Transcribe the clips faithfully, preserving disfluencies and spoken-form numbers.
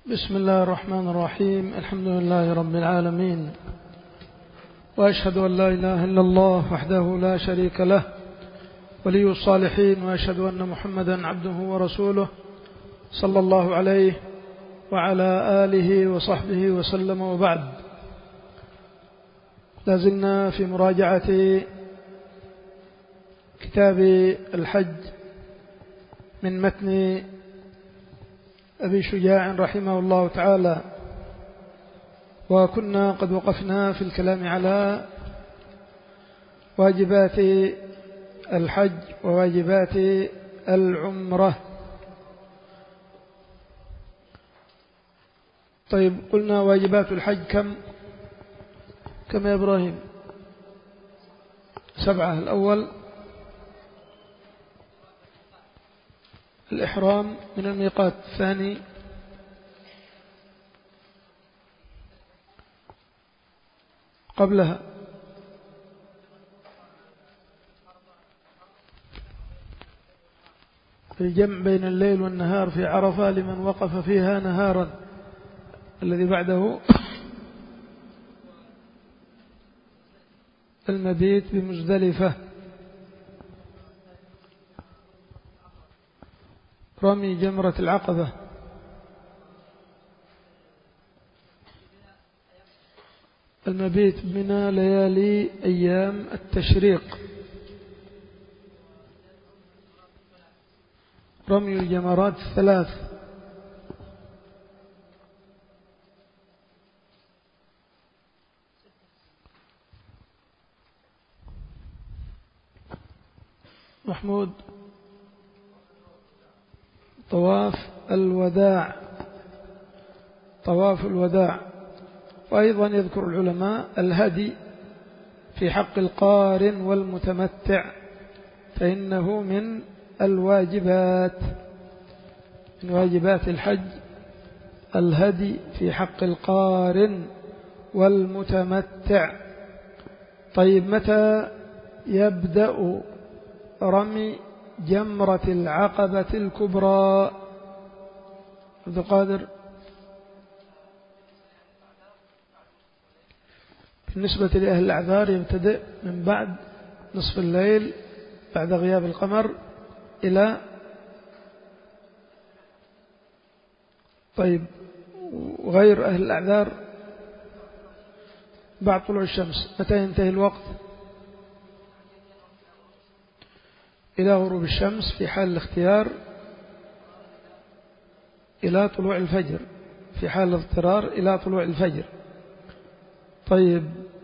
بسم الله الرحمن الرحيم. الحمد لله رب العالمين، وأشهد أن لا إله إلا الله وحده لا شريك له ولي الصالحين، وأشهد أن محمدا عبده ورسوله صلى الله عليه وعلى آله وصحبه وسلم، وبعد. لازلنا في مراجعة كتاب الحج من متن أبي شجاع رحمه الله تعالى، وكنا قد وقفنا في الكلام على واجبات الحج وواجبات العمرة. طيب، قلنا واجبات الحج كم كم يا إبراهيم؟ سبعة. الأول الإحرام من الميقات. الثاني قبلها الجمع بين الليل والنهار في عرفة لمن وقف فيها نهارا. الذي بعده المبيت بمزدلفة. رمي جمرة العقبة. المبيت بمنى ليالي أيام التشريق. رمي الجمرات الثلاث. محمود طواف الوداع. طواف الوداع. وأيضا يذكر العلماء الهدي في حق القارن والمتمتع، فإنه من الواجبات من واجبات الحج الهدي في حق القارن والمتمتع. طيب، متى يبدأ رمي جمرة العقبة الكبرى؟ عبد القادر. بالنسبة لأهل الأعذار يبتدئ من بعد نصف الليل بعد غياب القمر إلى طيب وغير أهل الأعذار بعد طلوع الشمس. متى ينتهي الوقت؟ إلى غروب الشمس في حال الاختيار، إلى طلوع الفجر في حال الاضطرار، إلى طلوع الفجر. طيب،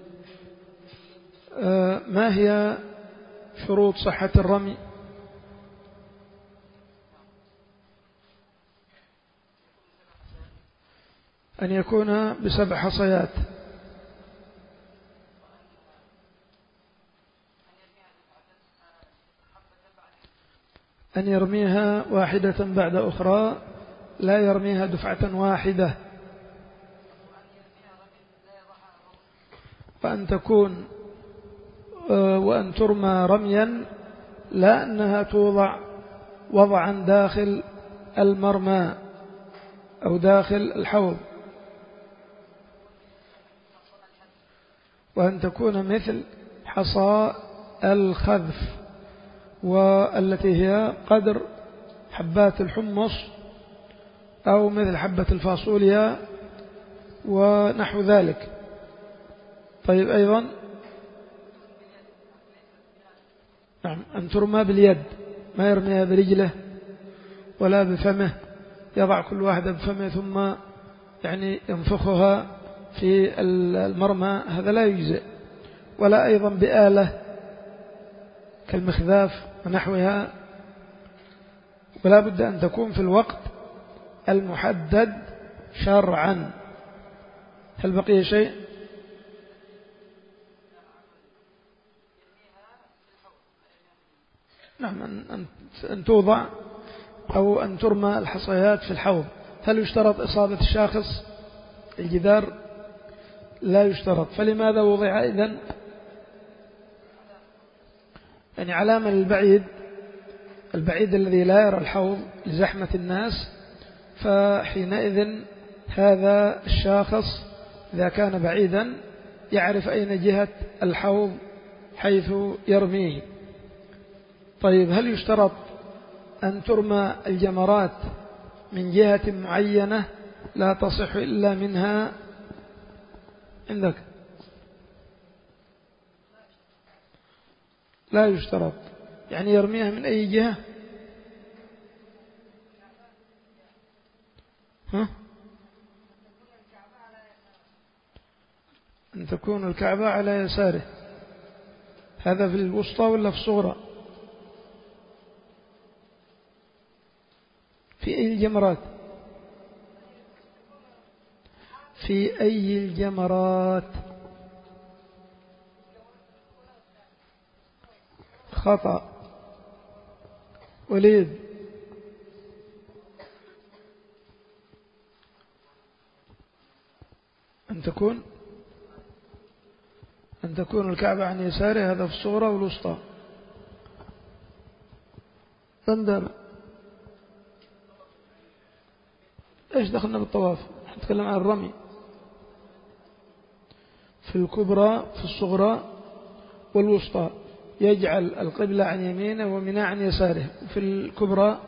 آه ما هي شروط صحة الرمي؟ أن يكون بسبع حصيات، أن يرميها واحدة بعد أخرى، لا يرميها دفعة واحدة، وأن تكون وأن ترمى رميا لا أنها توضع وضعا داخل المرمى أو داخل الحوض، وأن تكون مثل حصى الخذف، والتي هي قدر حبات الحمص أو مثل حبة الفاصوليا ونحو ذلك. طيب، أيضا نعم أن ترمى باليد، ما يرميها برجله ولا بفمه، يضع كل واحدة بفمه ثم يعني ينفخها في المرمى، هذا لا يجزئ. ولا أيضا بآلة كالمخذاف ونحوها، ولا بد أن تكون في الوقت المحدد شرعا. هل بقي شيء؟ نعم، أن توضع أو أن ترمى الحصيات في الحوض. هل يشترط إصابة الشاخص الجدار؟ لا يشترط. فلماذا وضع إذن؟ يعني علامة للبعيد، البعيد الذي لا يرى الحوض لزحمة الناس، فحينئذ هذا الشاخص إذا كان بعيدا يعرف أين جهة الحوض حيث يرميه. طيب هل يشترط أن ترمى الجمرات من جهة معينة لا تصح إلا منها عندك؟ لا يشترط، يعني يرميها من أي جهة؟ ها؟ أن تكون الكعبة على يساره. هذا في الوسطى ولا في الصغرى؟ في أي الجمرات؟ في أي الجمرات؟ خطأ. وليد، أن تكون أن تكون الكعبة عن يساره، هذا في الصغرى والوسطى. بندر، إيش دخلنا بالطواف؟ نتكلم عن الرمي. في الكبرى، في الصغرى والوسطى يجعل القبلة عن يمينه ومنى عن يساره. في الكبرى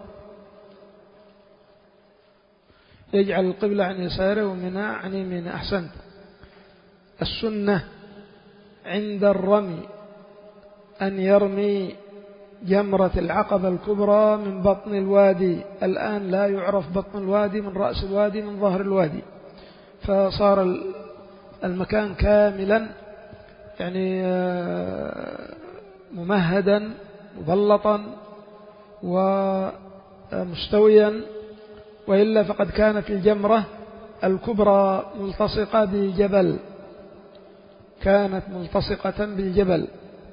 يجعل القبلة عن يساره ومنى عن يمينه. أحسنت. السنة عند الرمي أن يرمي جمرة العقبة الكبرى من بطن الوادي. الآن لا يعرف بطن الوادي من رأس الوادي من ظهر الوادي، فصار المكان كاملا يعني ممهدا مبلطا ومستويا، وإلا فقد كانت الجمرة الكبرى ملتصقة بجبل، كانت ملتصقة بالجبل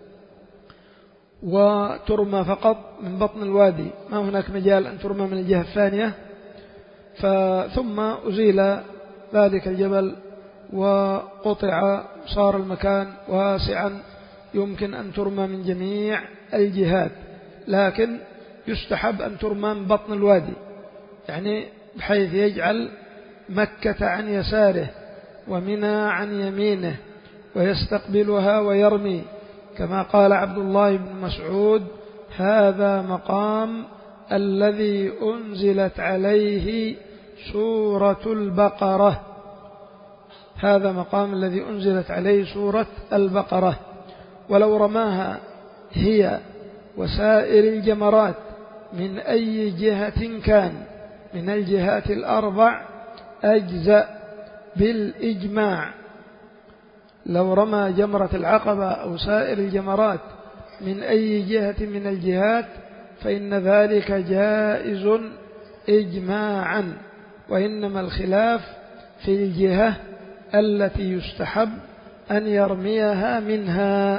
وترمى فقط من بطن الوادي، ما هناك مجال أن ترمى من الجهة الثانية. ثم أزيل ذلك الجبل وقطع، صار المكان واسعا يمكن أن ترمى من جميع الجهات، لكن يستحب أن ترمى من بطن الوادي، يعني بحيث يجعل مكة عن يساره ومنى عن يمينه ويستقبلها ويرمي، كما قال عبد الله بن مسعود: هذا مقام الذي أنزلت عليه سورة البقرة. هذا مقام الذي أنزلت عليه سورة البقرة. ولو رماها هي وسائر الجمرات من أي جهة كان من الجهات الأربع أجزأ بالإجماع. لو رمى جمرة العقبة أو سائر الجمرات من أي جهة من الجهات فإن ذلك جائز إجماعا، وإنما الخلاف في الجهة التي يستحب أن يرميها منها.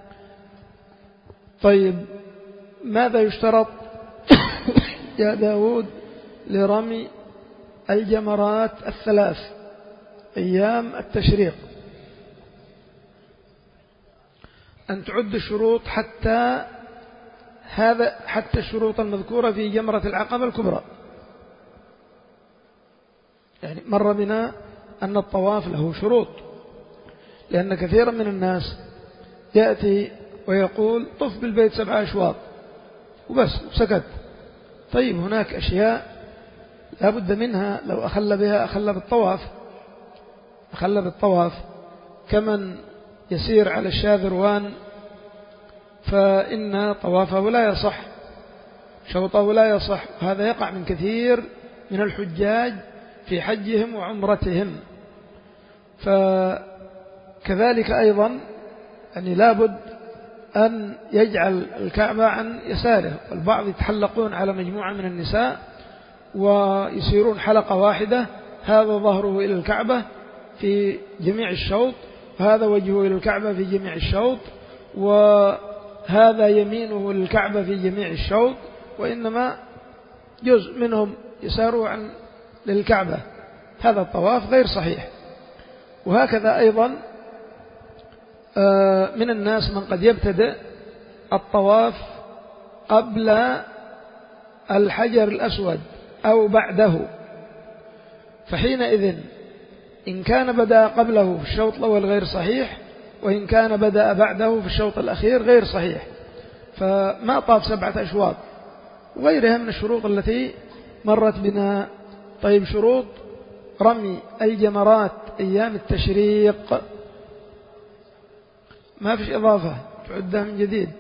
طيب ماذا يشترط يا داود لرمي الجمرات الثلاث أيام التشريق؟ أن تعد الشروط حتى هذا حتى الشروط المذكورة في جمرة العقبة الكبرى. يعني مر بنا أن الطواف له شروط، لأن كثيرا من الناس يأتي ويقول طف بالبيت سبع أشواط وبس سكت. طيب هناك أشياء لا بد منها، لو أخل بها أخل بالطواف أخل بالطواف كمن يسير على الشاذروان فإن طوافه لا يصح، شوطه لا يصح. هذا يقع من كثير من الحجاج في حجهم وعمرتهم. فكذلك أيضا يعني لابد أن يجعل الكعبة عن يساره. والبعض يتحلقون على مجموعة من النساء ويسيرون حلقة واحدة، هذا ظهره إلى الكعبة في جميع الشوط، وهذا وجهه إلى الكعبة في جميع الشوط، وهذا يمينه للكعبة في جميع الشوط، وإنما جزء منهم يساروا عن للكعبة. هذا الطواف غير صحيح. وهكذا أيضا من الناس من قد يبتدئ الطواف قبل الحجر الأسود أو بعده، فحينئذ إن كان بدأ قبله في الشوط الأول غير صحيح، وإن كان بدأ بعده في الشوط الأخير غير صحيح، فما طاف سبعة أشواط وغيرها من الشروط التي مرت بنا. طيب شروط رمي الجمرات أيام التشريق ما فيش إضافة تعدها من جديد.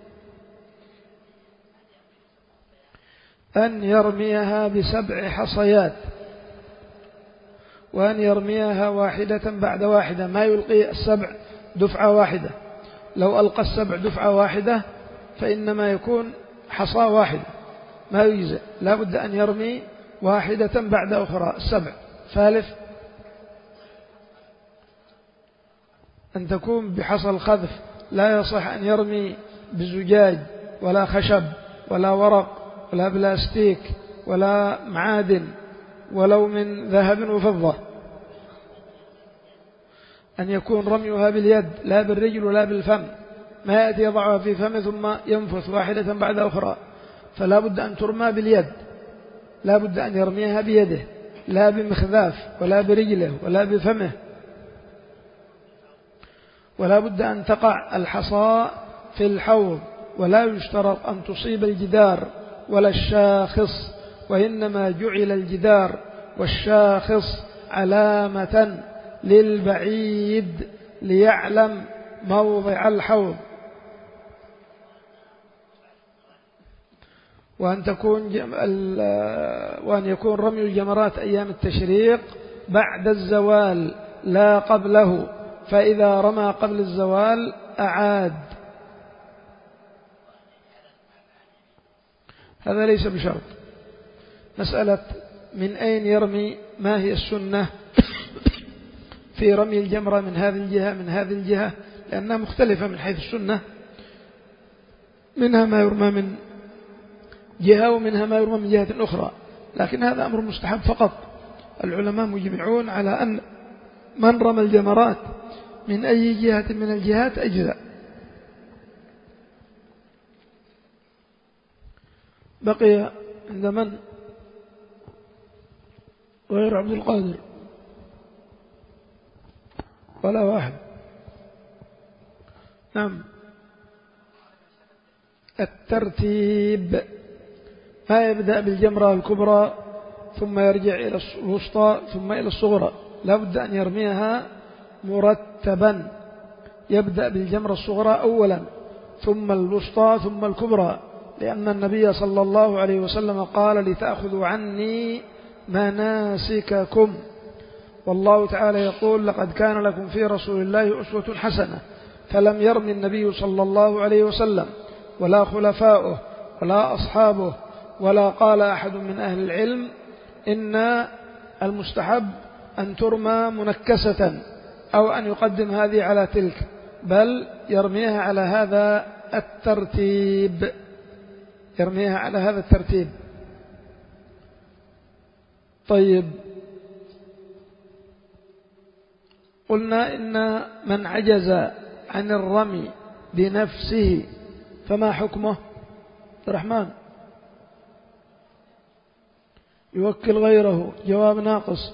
أن يرميها بسبع حصيات، وأن يرميها واحدة بعد واحدة، ما يلقي السبع دفعة واحدة. لو ألقى السبع دفعة واحدة فإنما يكون حصى واحدة ما يجزئ، لا بد أن يرمي واحدة بعد أخرى السبع. ثالث أن تكون بحصى الخذف، لا يصح أن يرمي بزجاج ولا خشب ولا ورق ولا بلاستيك ولا معادن ولو من ذهب وفضة. أن يكون رميها باليد لا بالرجل ولا بالفم، ما يأتي يضعها في فمه ثم ينفث واحدة بعد أخرى، فلا بد أن ترمى باليد، لا بد أن يرميها بيده لا بمخذاف ولا برجله ولا بفمه. ولا بد أن تقع الحصى في الحوض، ولا يشترط أن تصيب الجدار ولا الشاخص، وإنما جعل الجدار والشاخص علامة للبعيد ليعلم موضع الحوض. وأن تكون جم... وأن يكون رمي الجمرات أيام التشريق بعد الزوال لا قبله، فإذا رمى قبل الزوال أعاد. هذا ليس بشرط. مسألة من أين يرمي، ما هي السنة في رمي الجمرة من هذه الجهة من هذه الجهة، لأنها مختلفة من حيث السنة، منها ما يرمى من جهة ومنها ما يرمى من جهة أخرى، لكن هذا أمر مستحب فقط. العلماء مجمعون على أن من رمى الجمرات من أي جهة من الجهات أجزاء. بقي عند من غير عبد القادر ولا واحد؟ نعم. الترتيب، ما يبدأ بالجمرة الكبرى ثم يرجع إلى الوسطى ثم إلى الصغرى، لا بد أن يرميها مرتبا، يبدأ بالجمرة الصغرى أولا ثم الوسطى ثم الكبرى، لأن النبي صلى الله عليه وسلم قال لتأخذوا عني مناسككم، والله تعالى يقول لقد كان لكم في رسول الله أسوة حسنة. فلم يرمي النبي صلى الله عليه وسلم ولا خلفاؤه ولا أصحابه ولا قال أحد من أهل العلم إن المستحب أن ترمى منكسة أو أن يقدم هذه على تلك، بل يرميها على هذا الترتيب، يرميها على هذا الترتيب. طيب، قلنا إن من عجز عن الرمي بنفسه فما حكمه؟ الرحمن يوكل غيره، جواب ناقص.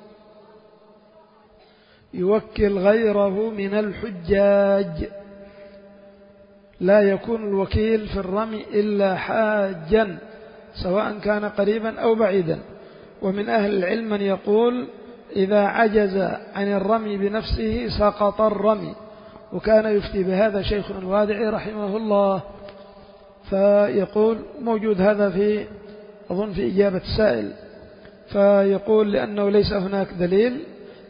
يوكل غيره من الحجاج، لا يكون الوكيل في الرمي إلا حاجا سواء كان قريبا أو بعيدا. ومن أهل العلم من يقول إذا عجز عن الرمي بنفسه سقط الرمي، وكان يفتي بهذا شيخنا الوادعي رحمه الله، فيقول موجود هذا في أظن في إجابة السائل، فيقول لأنه ليس هناك دليل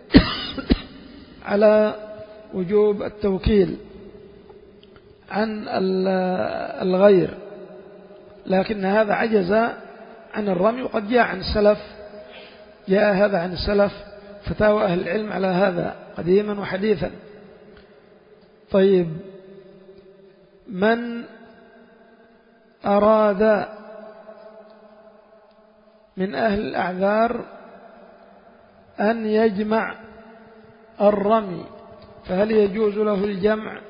على وجوب التوكيل عن الغير، لكن هذا عجز عن الرمي، وقد جاء عن السلف، جاء هذا عن السلف فتاوى أهل العلم على هذا قديما وحديثا. طيب، من أراد من أهل الأعذار أن يجمع الرمي فهل يجوز له الجمع؟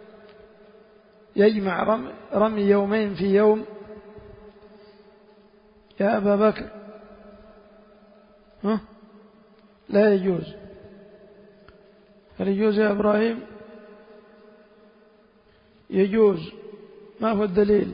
يجمع رمي, رمي يومين في يوم يا أبا بكر؟ ها؟ لا يجوز. هل يجوز يا إبراهيم؟ يجوز. ما هو الدليل؟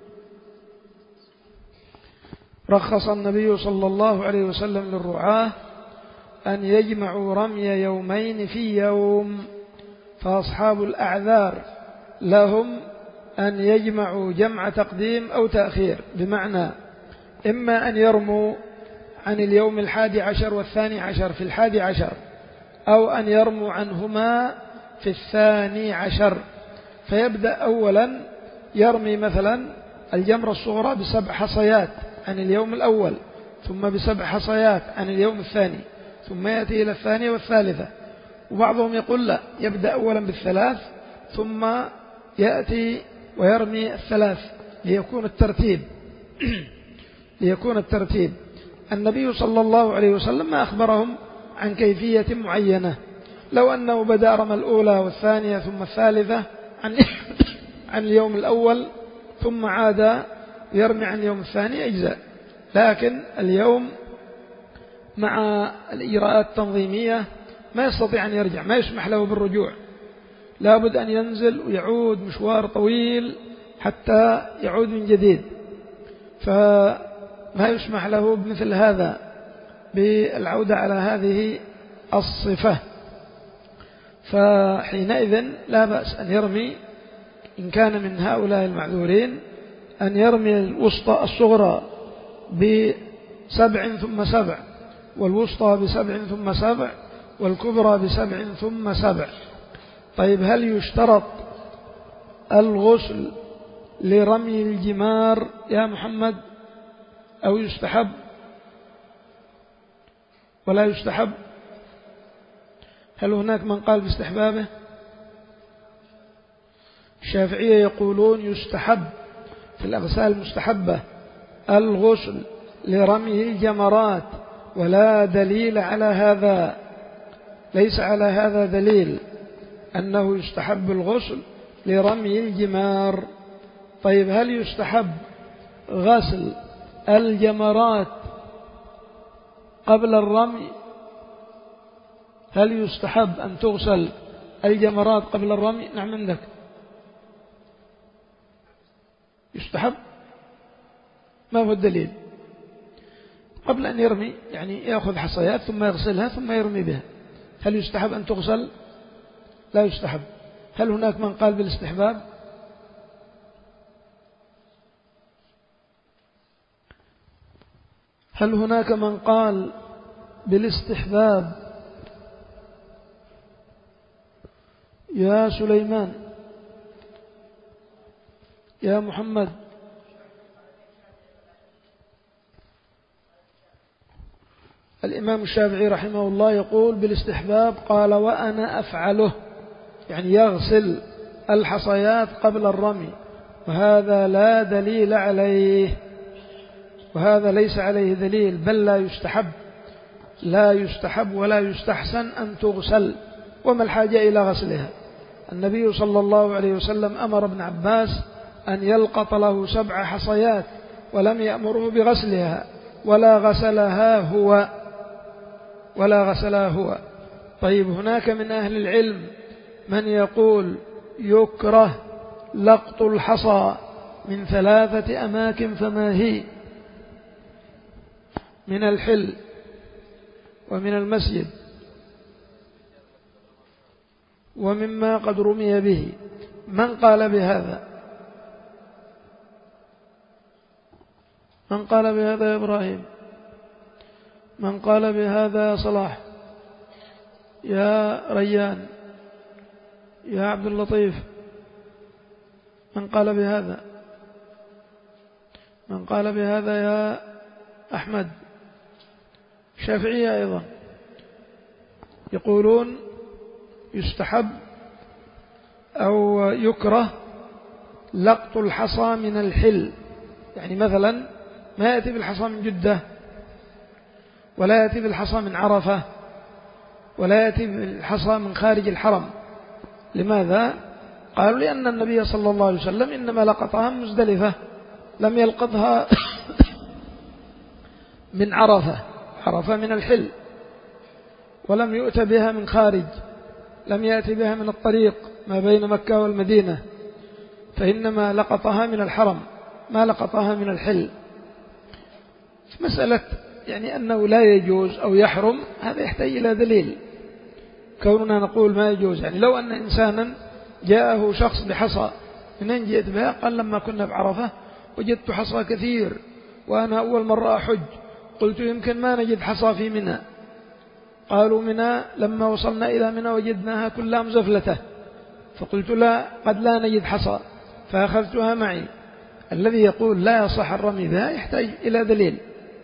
رخص النبي صلى الله عليه وسلم للرعاة أن يجمعوا رمي يومين في يوم، فأصحاب الأعذار لهم أن يجمعوا جمع تقديم أو تأخير، بمعنى إما أن يرموا عن اليوم الحادي عشر والثاني عشر في الحادي عشر، أو أن يرموا عنهما في الثاني عشر، فيبدأ أولا يرمي مثلا الجمرة الصغرى بسبع حصيات عن اليوم الأول، ثم بسبع حصيات عن اليوم الثاني، ثم يأتي إلى الثانية والثالثة. وبعضهم يقول لا، يبدأ أولا بالثلاث ثم يأتي ويرمي الثلاث ليكون الترتيب ليكون الترتيب. النبي صلى الله عليه وسلم ما أخبرهم عن كيفية معينة، لو أنه بدأ رمى الأولى والثانية ثم الثالثة عن عن اليوم الأول ثم عاد يرمي عن اليوم الثاني أجزاء، لكن اليوم مع الإجراءات التنظيمية ما يستطيع أن يرجع، ما يسمح له بالرجوع، لابد أن ينزل ويعود مشوار طويل حتى يعود من جديد، فما يسمح له بمثل هذا بالعودة على هذه الصفة. فحينئذ لا بأس أن يرمي إن كان من هؤلاء المعذورين أن يرمي الوسطى الصغرى بسبع ثم سبع، والوسطى بسبع ثم سبع، والكبرى بسبع ثم سبع. طيب هل يشترط الغسل لرمي الجمار يا محمد أو يستحب ولا يستحب؟ هل هناك من قال باستحبابه؟ الشافعية يقولون يستحب في الأغسال المستحبة الغسل لرمي الجمرات، ولا دليل على هذا، ليس على هذا دليل أنه يستحب الغسل لرمي الجمار. طيب هل يستحب غسل الجمرات قبل الرمي؟ هل يستحب أن تغسل الجمرات قبل الرمي؟ نعم عندك يستحب. ما هو الدليل؟ قبل أن يرمي يعني يأخذ حصيات ثم يغسلها ثم يرمي بها، هل يستحب أن تغسل؟ لا يستحب. هل هناك من قال بالاستحباب؟ هل هناك من قال بالاستحباب؟ يا سليمان، يا محمد، الإمام الشافعي رحمه الله يقول بالاستحباب، قال وأنا أفعله، يعني يغسل الحصيات قبل الرمي، وهذا لا دليل عليه، وهذا ليس عليه دليل، بل لا يستحب، لا يستحب ولا يستحسن أن تغسل، وما الحاجة إلى غسلها؟ النبي صلى الله عليه وسلم أمر ابن عباس أن يلقط له سبع حصيات ولم يأمره بغسلها ولا غسلها هو ولا غسلها هو. طيب هناك من أهل العلم من يقول يكره لقط الحصى من ثلاثة أماكن، فما هي؟ من الحل ومن المسجد ومما قد رمي به. من قال بهذا؟ من قال بهذا يا إبراهيم؟ من قال بهذا يا صلاح؟ يا ريان؟ يا عبد اللطيف؟ من قال بهذا؟ من قال بهذا يا أحمد؟ الشافعية أيضا يقولون يستحب أو يكره لقط الحصى من الحل، يعني مثلا ما يأتي بالحصى من جدة، ولا يأتي بالحصى من عرفة، ولا يأتي بالحصى من خارج الحرم. لماذا؟ قالوا لأن النبي صلى الله عليه وسلم إنما لقطها من مزدلفة، لم يلقطها من عرفة، عرفة من الحل. ولم يؤت بها من خارج، لم يأتي بها من الطريق ما بين مكة والمدينة، فإنما لقطها من الحرم ما لقطها من الحل. مسألة يعني أنه لا يجوز أو يحرم هذا يحتاج إلى دليل. كوننا نقول ما يجوز، يعني لو أن إنسانا جاءه شخص بحصى، من أين جئت بها؟ قال لما كنا بعرفة وجدت حصى كثير وأنا أول مرة أحج. قلت يمكن ما نجد حصى في منى. قالوا منى لما وصلنا إلى منى وجدناها كلها مزفلته. فقلت لا، قد لا نجد حصى، فأخذتها معي. الذي يقول لا يصح الرمي بها يحتاج إلى دليل.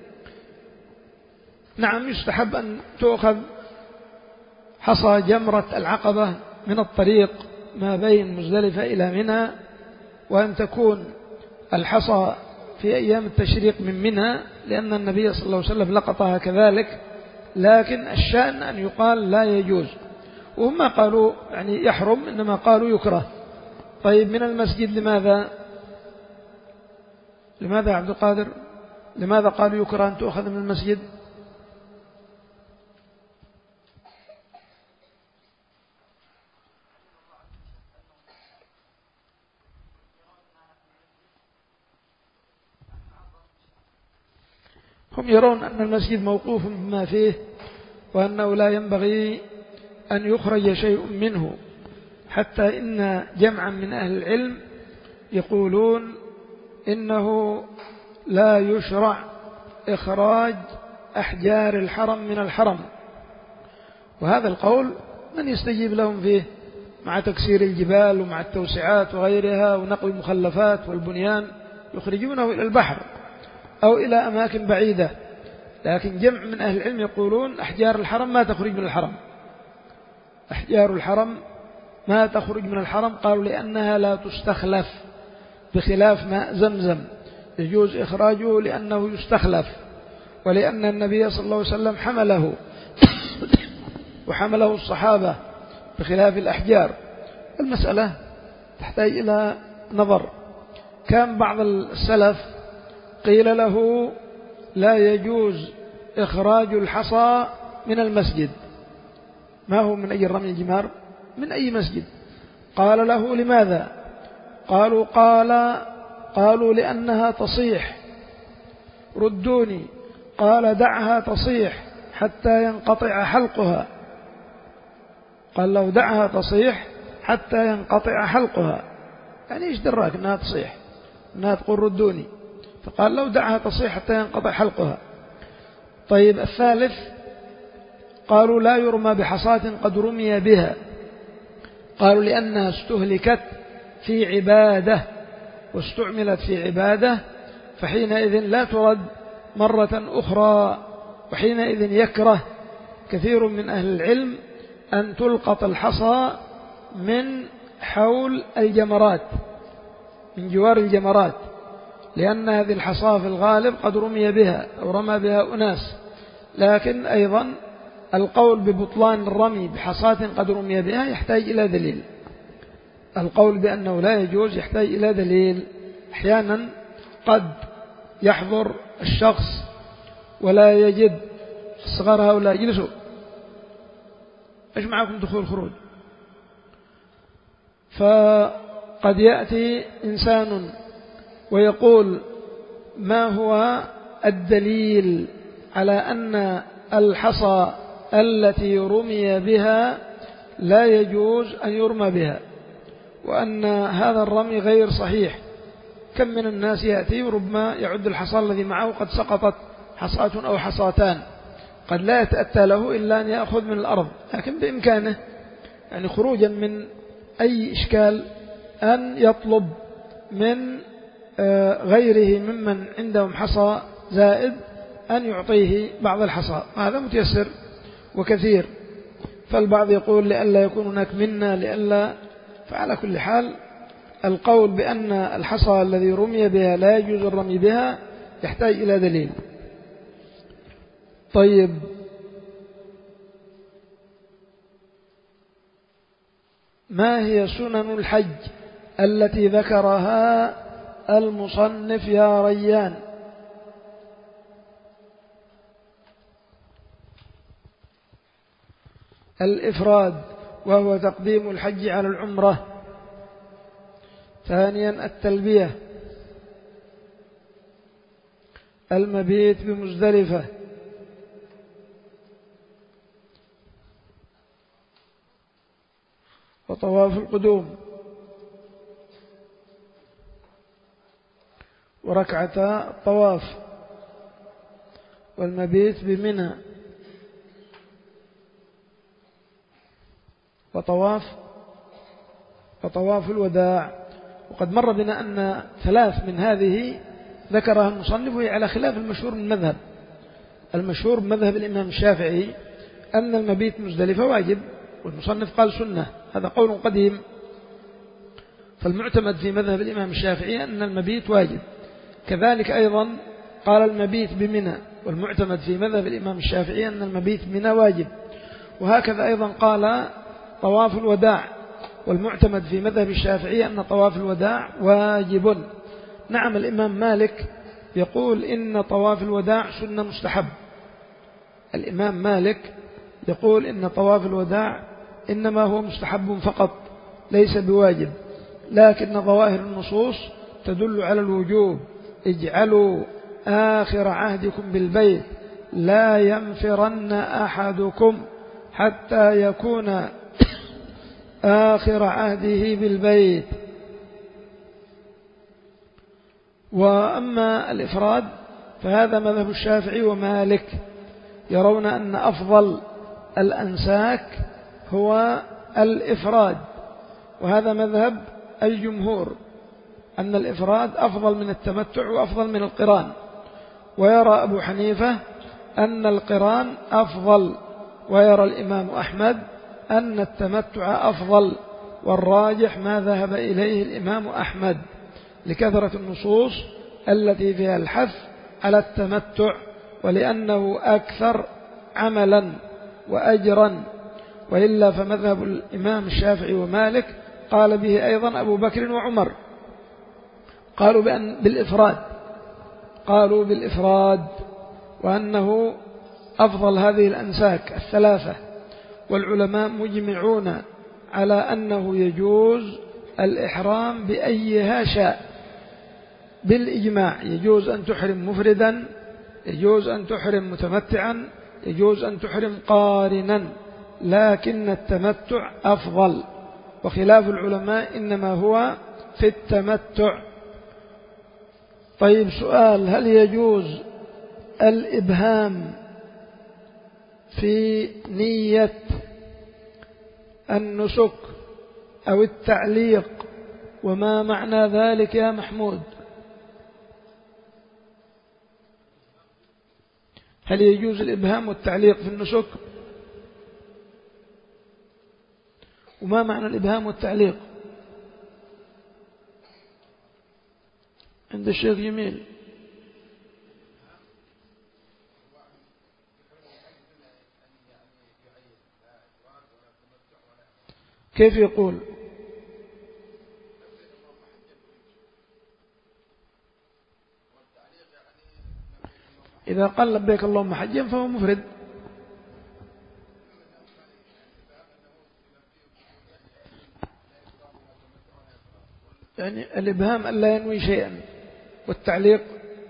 نعم يستحب أن تؤخذ حصى جمرة العقبة من الطريق ما بين مزدلفة إلى منى، وأن تكون الحصى في أيام التشريق من منى، لأن النبي صلى الله عليه وسلم لقطها كذلك. لكن الشأن أن يقال لا يجوز، وهم ما قالوا يعني يحرم، إنما قالوا يكره. طيب من المسجد لماذا لماذا عبد القادر لماذا قالوا يكره أن تؤخذ من المسجد؟ هم يرون أن المسجد موقوف بما فيه، وأنه لا ينبغي أن يخرج شيء منه، حتى إن جمعا من أهل العلم يقولون إنه لا يشرع إخراج أحجار الحرم من الحرم. وهذا القول من يستجيب لهم فيه، مع تكسير الجبال ومع التوسعات وغيرها ونقل المخلفات والبنيان يخرجونه إلى البحر أو إلى أماكن بعيدة. لكن جمع من أهل العلم يقولون أحجار الحرم ما تخرج من الحرم، أحجار الحرم ما تخرج من الحرم. قالوا لأنها لا تستخلف، بخلاف ماء زمزم يجوز إخراجه لأنه يستخلف، ولأن النبي صلى الله عليه وسلم حمله وحمله الصحابة، بخلاف الأحجار. المسألة تحتاج إلى نظر. كان بعض السلف قيل له لا يجوز إخراج الحصى من المسجد. ما هو من أي رمي الجمار؟ من أي مسجد. قال له لماذا؟ قالوا قال قالوا لأنها تصيح. ردوني. قال دعها تصيح حتى ينقطع حلقها. قال لو دعها تصيح حتى ينقطع حلقها، يعني إيش دراك أنها تصيح، أنها تقول ردوني؟ فقال لو دعها تصيح حتى ينقطع حلقها. طيب الثالث قالوا لا يرمى بحصاة قد رمي بها. قالوا لأنها استهلكت في عبادة واستعملت في عبادة، فحينئذ لا ترد مرة أخرى. وحينئذ يكره كثير من أهل العلم أن تلقط الحصى من حول الجمرات، من جوار الجمرات، لأن هذه الحصى في الغالب قد رمي بها أو رمى بها أناس. لكن أيضا القول ببطلان الرمي بحصاة قد رمي بها يحتاج إلى دليل. القول بأنه لا يجوز يحتاج إلى دليل. أحيانا قد يحضر الشخص ولا يجد صغار هؤلاء يجلسوا، إيش معكم دخول خروج؟ فقد يأتي إنسان ويقول ما هو الدليل على أن الحصى التي رمي بها لا يجوز أن يرمى بها، وأن هذا الرمي غير صحيح. كم من الناس يأتي وربما يعد الحصى الذي معه قد سقطت حصاة أو حصاتان، قد لا يتأتى له إلا أن يأخذ من الأرض، لكن بإمكانه يعني خروجا من أي إشكال أن يطلب من غيره ممن عندهم حصى زائد أن يعطيه بعض الحصى. هذا متيسر وكثير. فالبعض يقول لئلا يكون هناك منا لئلا. فعلى كل حال القول بأن الحصى الذي رمي بها لا يجوز الرمي بها يحتاج إلى دليل. طيب ما هي سنن الحج التي ذكرها المصنف يا ريان؟ الإفراد وهو تقديم الحج على العمرة. ثانيا التلبية. المبيت بمزدلفة. وطواف القدوم وركعتا الطواف والمبيت بمنى وطواف وطواف الوداع. وقد مر بنا أن ثلاث من هذه ذكرها المصنف وهي على خلاف المشهور من مذهب المشهور من مذهب الإمام الشافعي أن المبيت مزدلفة واجب، والمصنف قال سنة، هذا قول قديم. فالمعتمد في مذهب الإمام الشافعي أن المبيت واجب. كذلك أيضا قال المبيت بمنى، والمعتمد في مذهب الإمام الشافعي أن المبيت بمنى واجب. وهكذا أيضا قال طواف الوداع، والمعتمد في مذهب الشافعي أن طواف الوداع واجب. نعم الإمام مالك يقول إن طواف الوداع سنة مستحب. الإمام مالك يقول إن طواف الوداع إنما هو مستحب فقط ليس بواجب، لكن ظواهر النصوص تدل على الوجوب. اجعلوا آخر عهدكم بالبيت لا ينفرن أحدكم حتى يكون آخر عهده بالبيت. وأما الإفراد فهذا مذهب الشافعي ومالك، يرون أن أفضل الأنساك هو الإفراد، وهذا مذهب الجمهور أن الإفراد أفضل من التمتع وأفضل من القران. ويرى أبو حنيفة أن القران أفضل، ويرى الإمام أحمد أن التمتع أفضل، والراجح ما ذهب إليه الإمام أحمد لكثرة النصوص التي فيها الحث على التمتع، ولأنه أكثر عملا وأجرا. وإلا فمذهب الإمام الشافعي ومالك قال به أيضا أبو بكر وعمر، قالوا بأن بالإفراد قالوا بالإفراد وأنه أفضل هذه الأنساك الثلاثة. والعلماء مجمعون على أنه يجوز الإحرام بأيها شاء بالإجماع. يجوز أن تحرم مفردا، يجوز أن تحرم متمتعا، يجوز أن تحرم قارنا، لكن التمتع أفضل. وخلاف العلماء إنما هو في التمتع. طيب سؤال: هل يجوز الإبهام في نية النسك أو التعليق؟ وما معنى ذلك يا محمود؟ هل يجوز الإبهام والتعليق في النسك؟ وما معنى الإبهام والتعليق عند الشيخ جميل؟ كيف يقول؟ إذا قال لبيك اللهم حجا فهو مفرد. يعني الإبهام ألا ينوي شيئا، والتعليق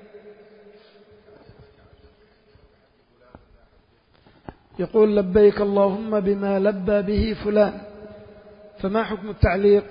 يقول لبيك اللهم بما لبى به فلان، فما حكم التعليق؟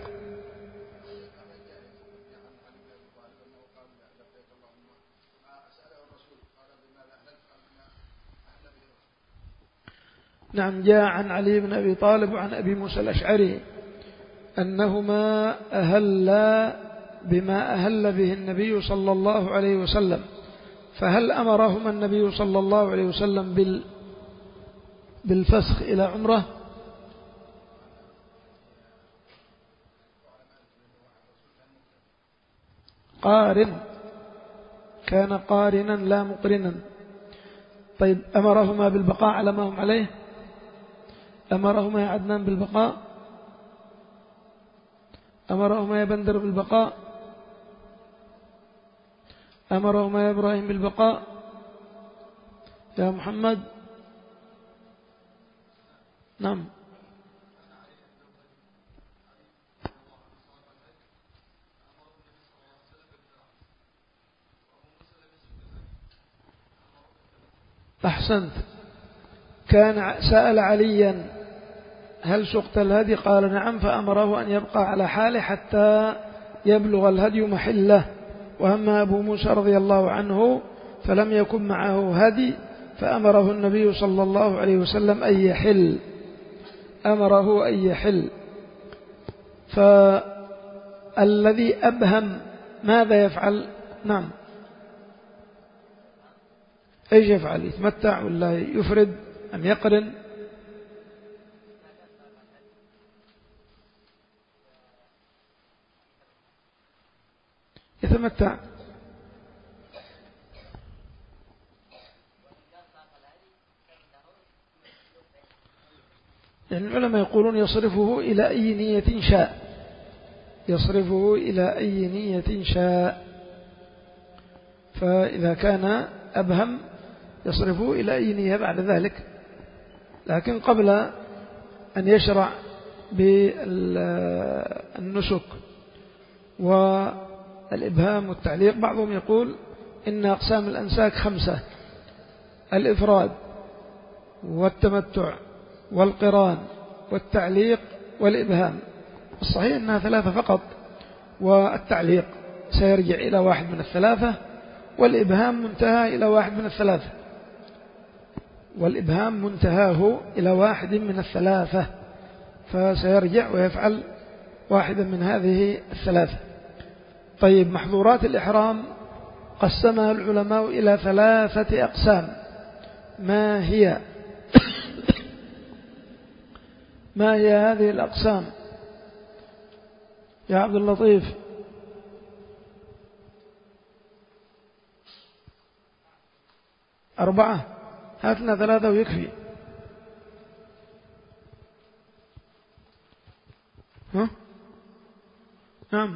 نعم، جاء عن علي بن أبي طالب وعن أبي موسى الأشعري أنهما أهلا بما أهل به النبي صلى الله عليه وسلم، فهل أمرهما النبي صلى الله عليه وسلم بال بالفسخ إلى عمره؟ قارن، كان قارنا لا مقرنا. طيب أمرهما بالبقاء على ما هم عليه؟ أمرهما يا عدنان بالبقاء؟ أمرهما يا بندر بالبقاء؟ أمرهما يا إبراهيم بالبقاء؟ يا محمد؟ نعم. أحسنت. كان سأل عليا هل سقت الهدي؟ قال نعم، فأمره أن يبقى على حاله حتى يبلغ الهدي محله. وأما أبو موسى رضي الله عنه فلم يكن معه هدي، فأمره النبي صلى الله عليه وسلم أن يحل، أمره أن يحل. فالذي أبهم ماذا يفعل؟ نعم، ايش يفعل؟ يتمتع ولا يفرد أم يقرن؟ يتمتع. يعني العلماء يقولون يصرفه إلى أي نية شاء، يصرفه إلى أي نية شاء. فإذا كان أبهم يصرفه إلى أي نية بعد ذلك، لكن قبل أن يشرع بالنسك والإبهام والتعليق، بعضهم يقول إن أقسام الأنساك خمسة: الإفراد والتمتع والقران والتعليق والإبهام. الصحيح أنها ثلاثة فقط، والتعليق سيرجع إلى واحد من الثلاثة، والإبهام منتهى إلى واحد من الثلاثة، والإبهام منتهاه إلى واحد من الثلاثة، فسيرجع ويفعل واحدا من هذه الثلاثة. طيب، محظورات الإحرام قسمها العلماء إلى ثلاثة أقسام. ما هي ما هي هذه الأقسام يا عبد اللطيف؟ أربعة. هاتنا ثلاثة ويكفي. ها؟ نعم.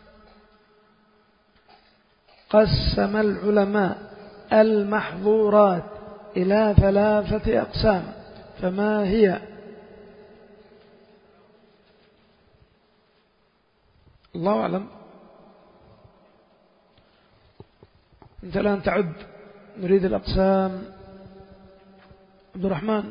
قسم العلماء المحظورات إلى ثلاثة أقسام، فما هي؟ الله أعلم. أنت الآن تعد، نريد الأقسام. عبد الرحمن.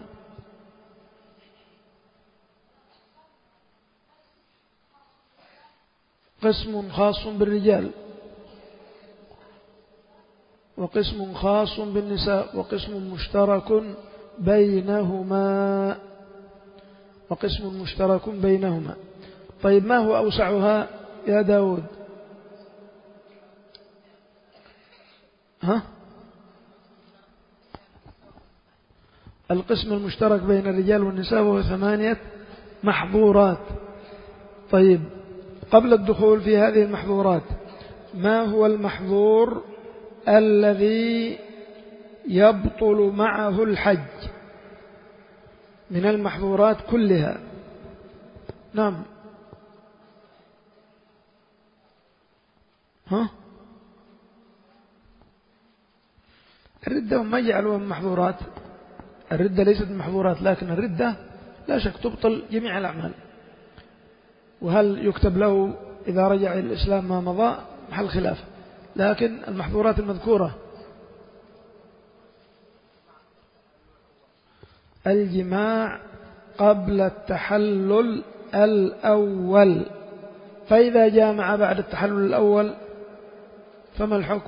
قسم خاص بالرجال، وقسم خاص بالنساء، وقسم مشترك بينهما، وقسم مشترك بينهما. طيب، ما هو أوسعها يا داود؟ ها؟ القسم المشترك بين الرجال والنساء، وهو ثمانية محظورات. طيب، قبل الدخول في هذه المحظورات، ما هو المحظور الذي يبطل معه الحج من المحظورات كلها؟ نعم. ها؟ الردة ما يجعلوها من محظورات. الردة ليست من محظورات، لكن الردة لا شك تبطل جميع الأعمال. وهل يكتب له إذا رجع إلى الإسلام ما مضى؟ محل خلاف. لكن المحظورات المذكورة: الجماع قبل التحلل الأول، فإذا جامع بعد التحلل الأول فما الحكم؟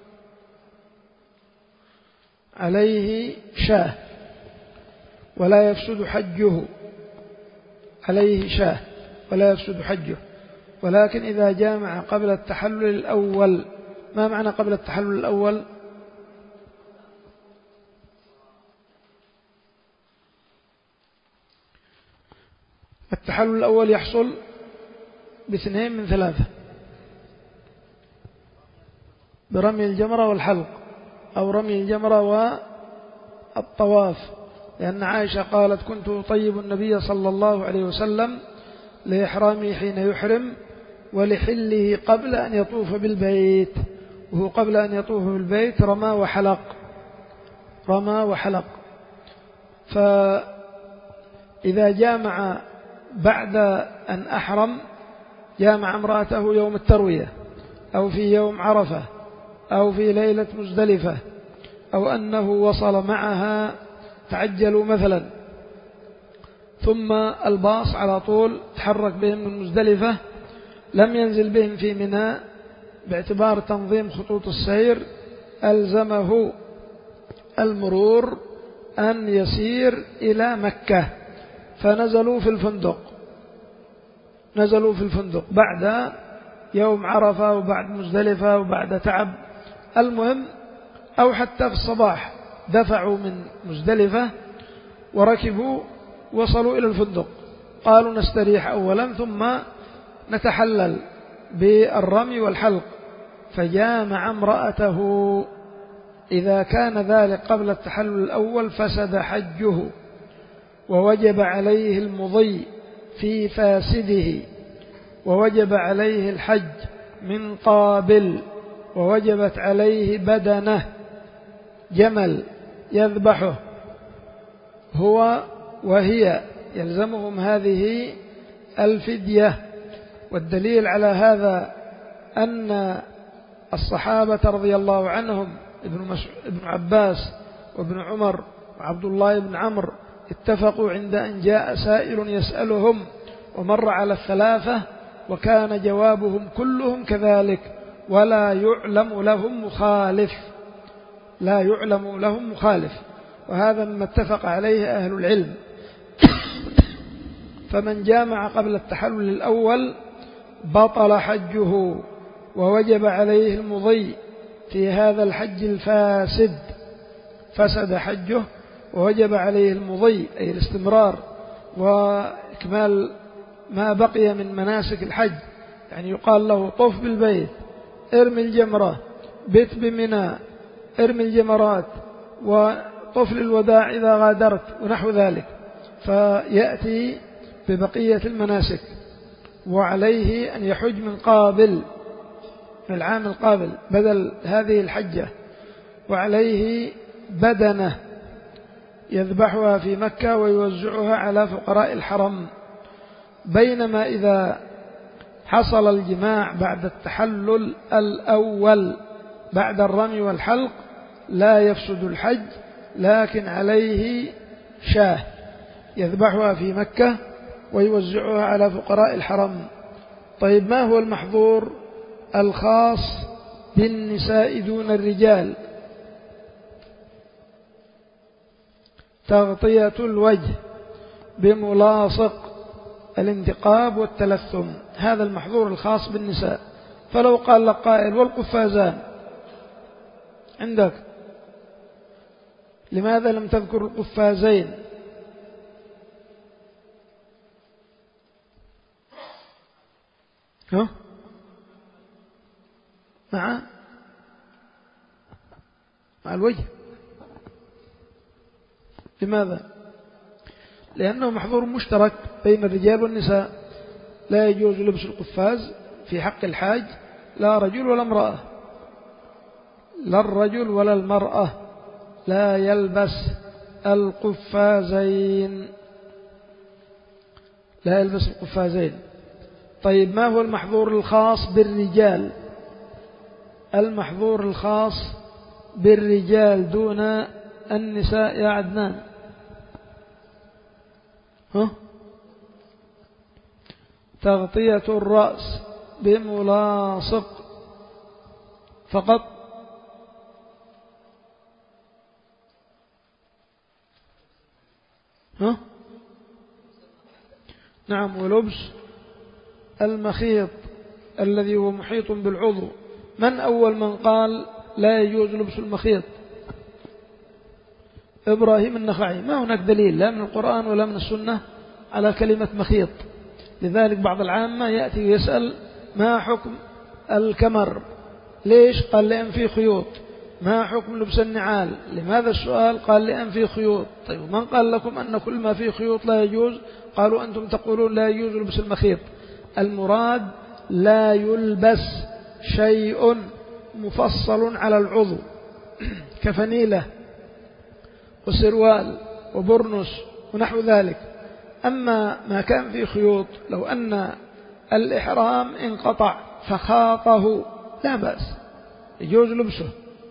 عليه شاه ولا يفسد حجه، عليه شاه ولا يفسد حجه. ولكن إذا جامع قبل التحلل الأول، ما معنى قبل التحلل الأول؟ التحلل الأول يحصل باثنين من ثلاثة: برمي الجمرة والحلق، أو رمي الجمرة والطواف، لأن عائشة قالت: كنت أطيب النبي صلى الله عليه وسلم لإحرامه حين يحرم ولحله قبل أن يطوف بالبيت. وهو قبل أن يطوف بالبيت رمى وحلق، رمى وحلق. فإذا إذا جامع بعد أن أحرم، جامع امرأته يوم التروية أو في يوم عرفة أو في ليلة مزدلفة، أو أنه وصل معها تعجلوا مثلا، ثم الباص على طول تحرك بهم من مزدلفة، لم ينزل بهم في منى باعتبار تنظيم خطوط السير، ألزمه المرور أن يسير إلى مكة، فنزلوا في الفندق نزلوا في الفندق بعد يوم عرفة وبعد مزدلفة وبعد تعب، المهم أو حتى في الصباح دفعوا من مزدلفة وركبوا وصلوا إلى الفندق، قالوا نستريح أولا ثم نتحلل بالرمي والحلق، فجامع امرأته. إذا كان ذلك قبل التحلل الأول فسد حجه، ووجب عليه المضي في فاسده، ووجب عليه الحج من قابل، ووجبت عليه بدنه جمل يذبحه هو وهي، يلزمهم هذه الفدية. والدليل على هذا أن الصحابة رضي الله عنهم ابن, مش... ابن عباس وابن عمر وعبد الله بن عمرو اتفقوا عند أن جاء سائل يسألهم ومر على الثلاثة، وكان جوابهم كلهم كذلك، ولا يعلم لهم مخالف لا يعلم لهم مخالف وهذا مما اتفق عليه أهل العلم. فمن جامع قبل التحلل الأول بطل حجه، ووجب عليه المضي في هذا الحج الفاسد، فسد حجه ووجب عليه المضي أي الاستمرار وإكمال ما بقي من مناسك الحج. يعني يقال له طف بالبيت، ارمي الجمرة، بت بمنى، ارمي الجمرات، وطف للوداع إذا غادرت ونحو ذلك، فيأتي ببقية المناسك. وعليه أن يحج من قابل، من العام القابل بدل هذه الحجة، وعليه بدنه يذبحها في مكة ويوزعها على فقراء الحرم. بينما إذا حصل الجماع بعد التحلل الأول بعد الرمي والحلق لا يفسد الحج، لكن عليه شاه يذبحها في مكة ويوزعها على فقراء الحرم. طيب ما هو المحظور الخاص بالنساء دون الرجال؟ تغطية الوجه بملاصق الانتقاب والتلثم، هذا المحظور الخاص بالنساء. فلو قال لك قائل والقفازان عندك، لماذا لم تذكر القفازين؟ ها؟ مع مع الوجه. لماذا؟ لأنه محظور مشترك بين الرجال والنساء، لا يجوز لبس القفاز في حق الحاج، لا رجل ولا امرأة، لا الرجل ولا المرأة لا يلبس القفازين، لا يلبس القفازين. طيب ما هو المحظور الخاص بالرجال؟ المحظور الخاص بالرجال دون النساء يا عدنان، ها؟ تغطية الرأس بملاصق فقط، ها؟ نعم، ولبس المخيط الذي هو محيط بالعضو. من أول من قال لا يجوز لبس المخيط؟ إبراهيم النخعي. ما هناك دليل لا من القرآن ولا من السنة على كلمة مخيط، لذلك بعض العامة يأتي ويسأل ما حكم الكمر؟ ليش؟ قال لأن فيه خيوط. ما حكم لبس النعال؟ لماذا السؤال؟ قال لأن فيه خيوط. طيب من قال لكم أن كل ما فيه خيوط لا يجوز؟ قالوا أنتم تقولون لا يجوز لبس المخيط. المراد لا يلبس شيء مفصل على العضو كفنيلة وسروال وبرنس ونحو ذلك. أما ما كان فيه خيوط لو أن الإحرام انقطع فخاطه لا بأس يجوز لبسه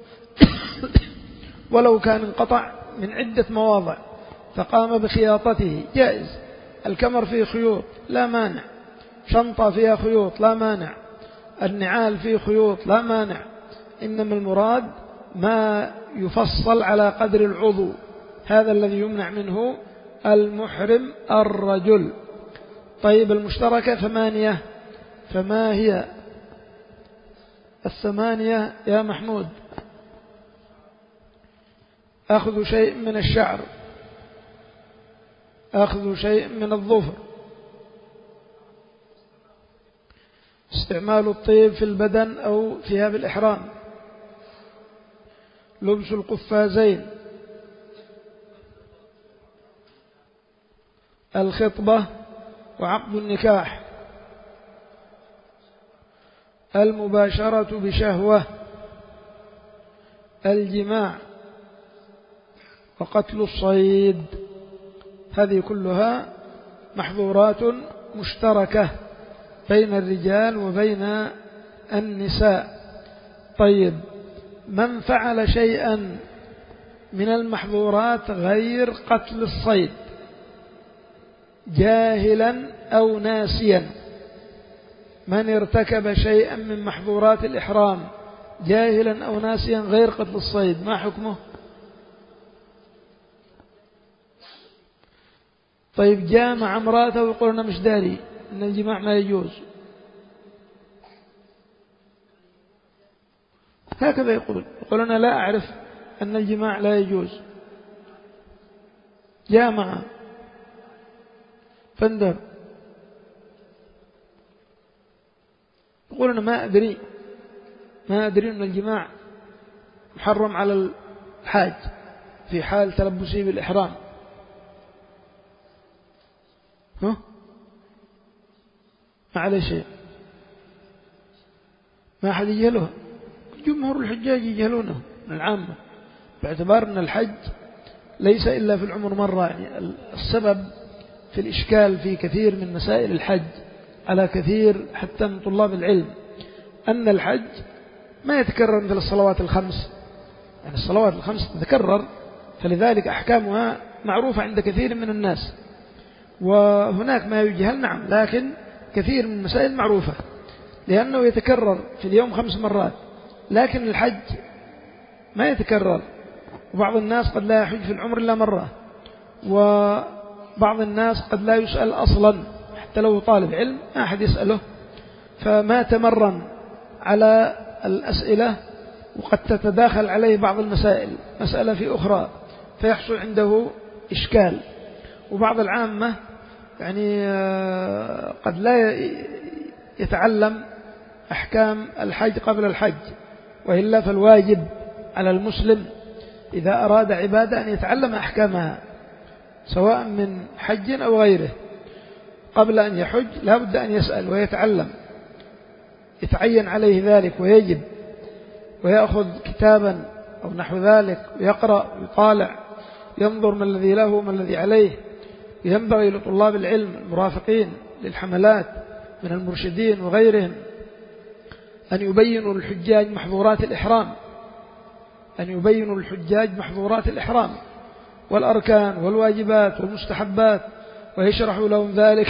ولو كان انقطع من عدة مواضع فقام بخياطته جائز. الكمر فيه خيوط لا مانع، شنطة فيها خيوط لا مانع، النعال فيه خيوط لا مانع، إنما المراد ما يفصل على قدر العضو، هذا الذي يمنع منه المحرم الرجل. طيب المشتركة ثمانية، فما هي الثمانية يا محمود؟ أخذ شيء من الشعر، أخذ شيء من الظفر، استعمال الطيب في البدن أو ثياب الإحرام، لبس القفازين، الخطبة وعقد النكاح، المباشرة بشهوة، الجماع، وقتل الصيد. هذه كلها محظورات مشتركة بين الرجال وبين النساء. طيب من فعل شيئا من المحظورات غير قتل الصيد جاهلا أو ناسيا، من ارتكب شيئا من محظورات الإحرام جاهلا أو ناسيا غير قتل الصيد ما حكمه؟ طيب جامع امراته ويقول أنا مش داري أن الجماع ما يجوز، هكذا يقول يقول أنا لا أعرف أن الجماع لا يجوز، جامع فندر يقول أنا ما أدري ما أدري أن الجماع محرم على الحاج في حال تلبسه بالإحرام. ها؟ ما عليه شيء، ما أحد يجهله، جمهور الحجاج يجهلونه من العامة باعتبار أن الحج ليس إلا في العمر مرة. يعني السبب في الإشكال في كثير من مسائل الحج على كثير حتى من طلاب العلم أن الحج ما يتكرر مثل الصلوات الخمس، يعني الصلوات الخمس تتكرر فلذلك أحكامها معروفة عند كثير من الناس، وهناك ما يجهل نعم، لكن كثير من المسائل معروفة لأنه يتكرر في اليوم خمس مرات، لكن الحج ما يتكرر، وبعض الناس قد لا يحج في العمر إلا مرة، وبعض الناس قد لا يسأل أصلا حتى لو طالب علم ما أحد يسأله، فما تمرن على الأسئلة وقد تتداخل عليه بعض المسائل مسألة في أخرى فيحصل عنده إشكال. وبعض العامة يعني قد لا يتعلم أحكام الحج قبل الحج، وإلا فالواجب على المسلم إذا أراد عبادة أن يتعلم أحكامها سواء من حج أو غيره، قبل أن يحج لا بد أن يسأل ويتعلم، يتعين عليه ذلك ويجب، ويأخذ كتابا أو نحو ذلك ويقرأ ويطالع ينظر ما الذي له وما الذي عليه. ينبغي لطلاب العلم المرافقين للحملات من المرشدين وغيرهم أن يبينوا للحجاج محظورات الإحرام، أن يبينوا للحجاج محظورات الإحرام والأركان والواجبات والمستحبات، ويشرحوا لهم ذلك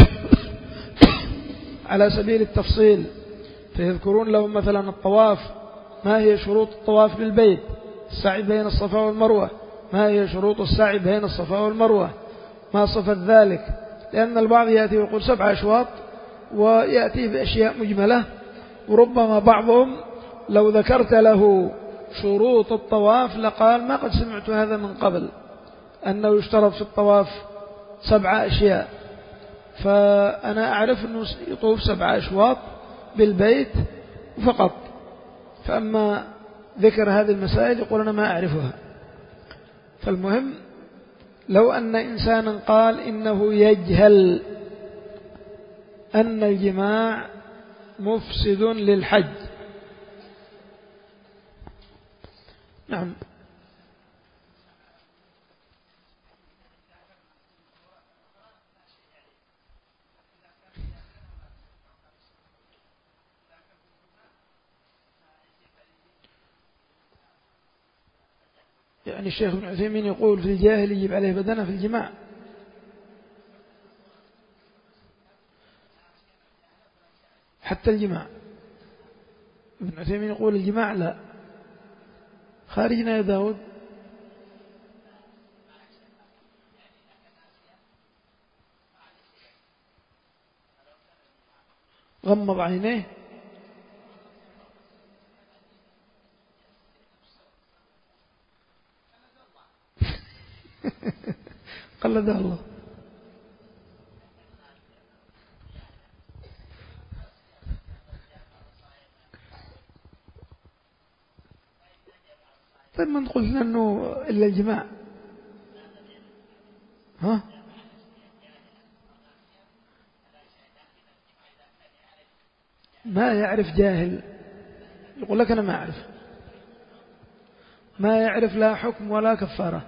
على سبيل التفصيل، فيذكرون لهم مثلا الطواف، ما هي شروط الطواف بالبيت، السعي بين الصفا والمروة، ما هي شروط السعي بين الصفا والمروة، ما صفت ذلك، لأن البعض يأتي ويقول سبع أشواط ويأتي بأشياء مجملة، وربما بعضهم لو ذكرت له شروط الطواف لقال ما قد سمعت هذا من قبل أنه يشترط في الطواف سبع أشياء، فأنا أعرف أنه يطوف سبع أشواط بالبيت فقط، فأما ذكر هذه المسائل يقول أنا ما أعرفها. فالمهم لو أن إنسانا قال إنه يجهل أن الجماع مفسد للحج، نعم يعني الشيخ ابن عثيمين يقول في الجاهل يجب عليه بدنه في الجماع. حتى الجماع ابن عثيمين يقول الجماع لا. خارجنا يا داود. غمض عينيه. قلدها الله. طيب من قلنا أنه إلا الجماع. ها ما يعرف جاهل يقول لك أنا ما أعرف. ما يعرف لا حكم ولا كفارة.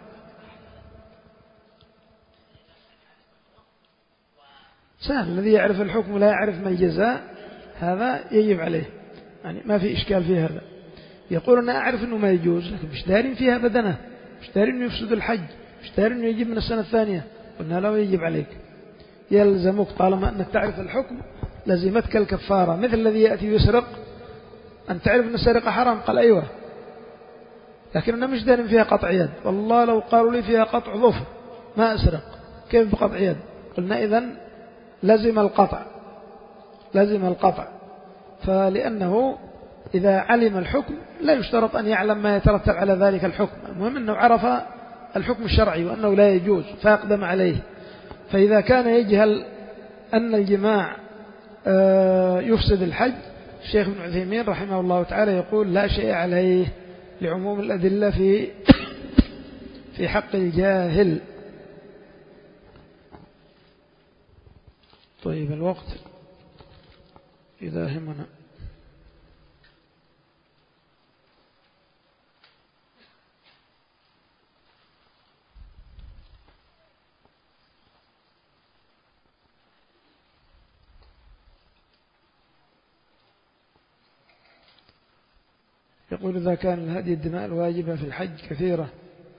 سهل. الذي يعرف الحكم ولا يعرف ما الجزاء هذا يجب عليه، يعني ما في إشكال في هذا. يقول أنا أعرف أنه ما يجوز لكن مش دارين فيها بدنه، مش دارين أنه يفسد الحج، مش دارين أنه يجب من السنة الثانية. قلنا له يجب عليك، يلزمك طالما أنك تعرف الحكم لزمتك الكفارة. مثل الذي يأتي يسرق، أن تعرف أن السرقة حرام، قال أيوة لكن أنا مش دارين فيها قطع يد، والله لو قالوا لي فيها قطع ظفر ما أسرق، كيف بقطع يد؟ قلنا إذن لزم القطع، لزم القطع. فلأنه إذا علم الحكم لا يشترط أن يعلم ما يترتب على ذلك الحكم، المهم أنه عرف الحكم الشرعي وأنه لا يجوز فأقدم عليه. فإذا كان يجهل أن الجماع يفسد الحج، الشيخ ابن عثيمين رحمه الله تعالى يقول لا شيء عليه لعموم الأدلة في في حق الجاهل. طيب الوقت إذا همنا. يقول إذا كان الهدي الدماء الواجبة في الحج كثيرة،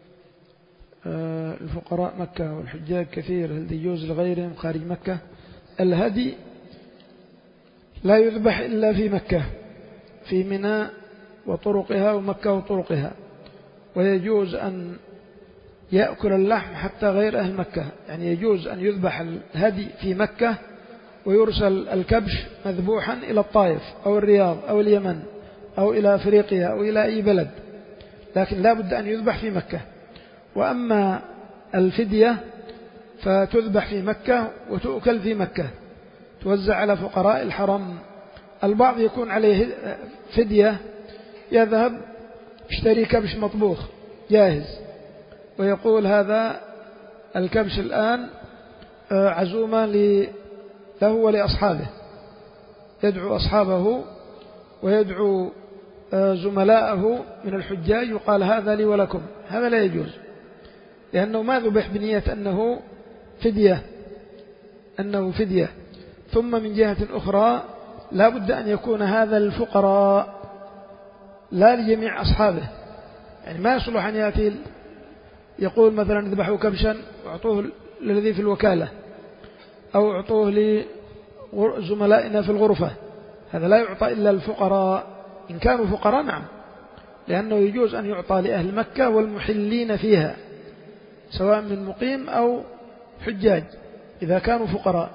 الفقراء مكة والحجاج كثير، هل يجوز لغيرهم خارج مكة؟ الهدي لا يذبح إلا في مكة، في منى وطرقها ومكة وطرقها، ويجوز أن يأكل اللحم حتى غير أهل مكة، يعني يجوز أن يذبح الهدي في مكة ويرسل الكبش مذبوحا إلى الطائف أو الرياض أو اليمن أو إلى أفريقيا أو إلى أي بلد، لكن لا بد أن يذبح في مكة. وأما الفدية فتذبح في مكة وتؤكل في مكة، توزع على فقراء الحرم. البعض يكون عليه فدية يذهب يشتري كبش مطبوخ جاهز ويقول هذا الكبش الآن عزومة له ولأصحابه، يدعو أصحابه ويدعو زملاءه من الحجاج وقال هذا لي ولكم. هذا لا يجوز، لأنه ما ذبح بنية أنه فدية أنه فدية. ثم من جهة أخرى لا بد أن يكون هذا الفقراء لا لجميع أصحابه، يعني ما يصلح أن يأتي يقول مثلا اذبحوا كبشا واعطوه للذي في الوكالة أو اعطوه لزملائنا في الغرفة، هذا لا يعطى إلا الفقراء. إن كانوا فقراء نعم، لأنه يجوز أن يعطى لأهل مكة والمحلين فيها سواء من مقيم أو حجاج إذا كانوا فقراء.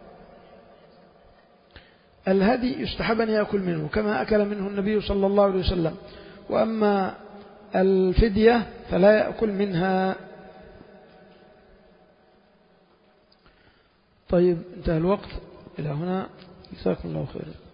الهدي يستحب أن يأكل منه كما أكل منه النبي صلى الله عليه وسلم، وأما الفدية فلا يأكل منها. طيب انتهى الوقت إلى هنا، جزاكم الله خيرا.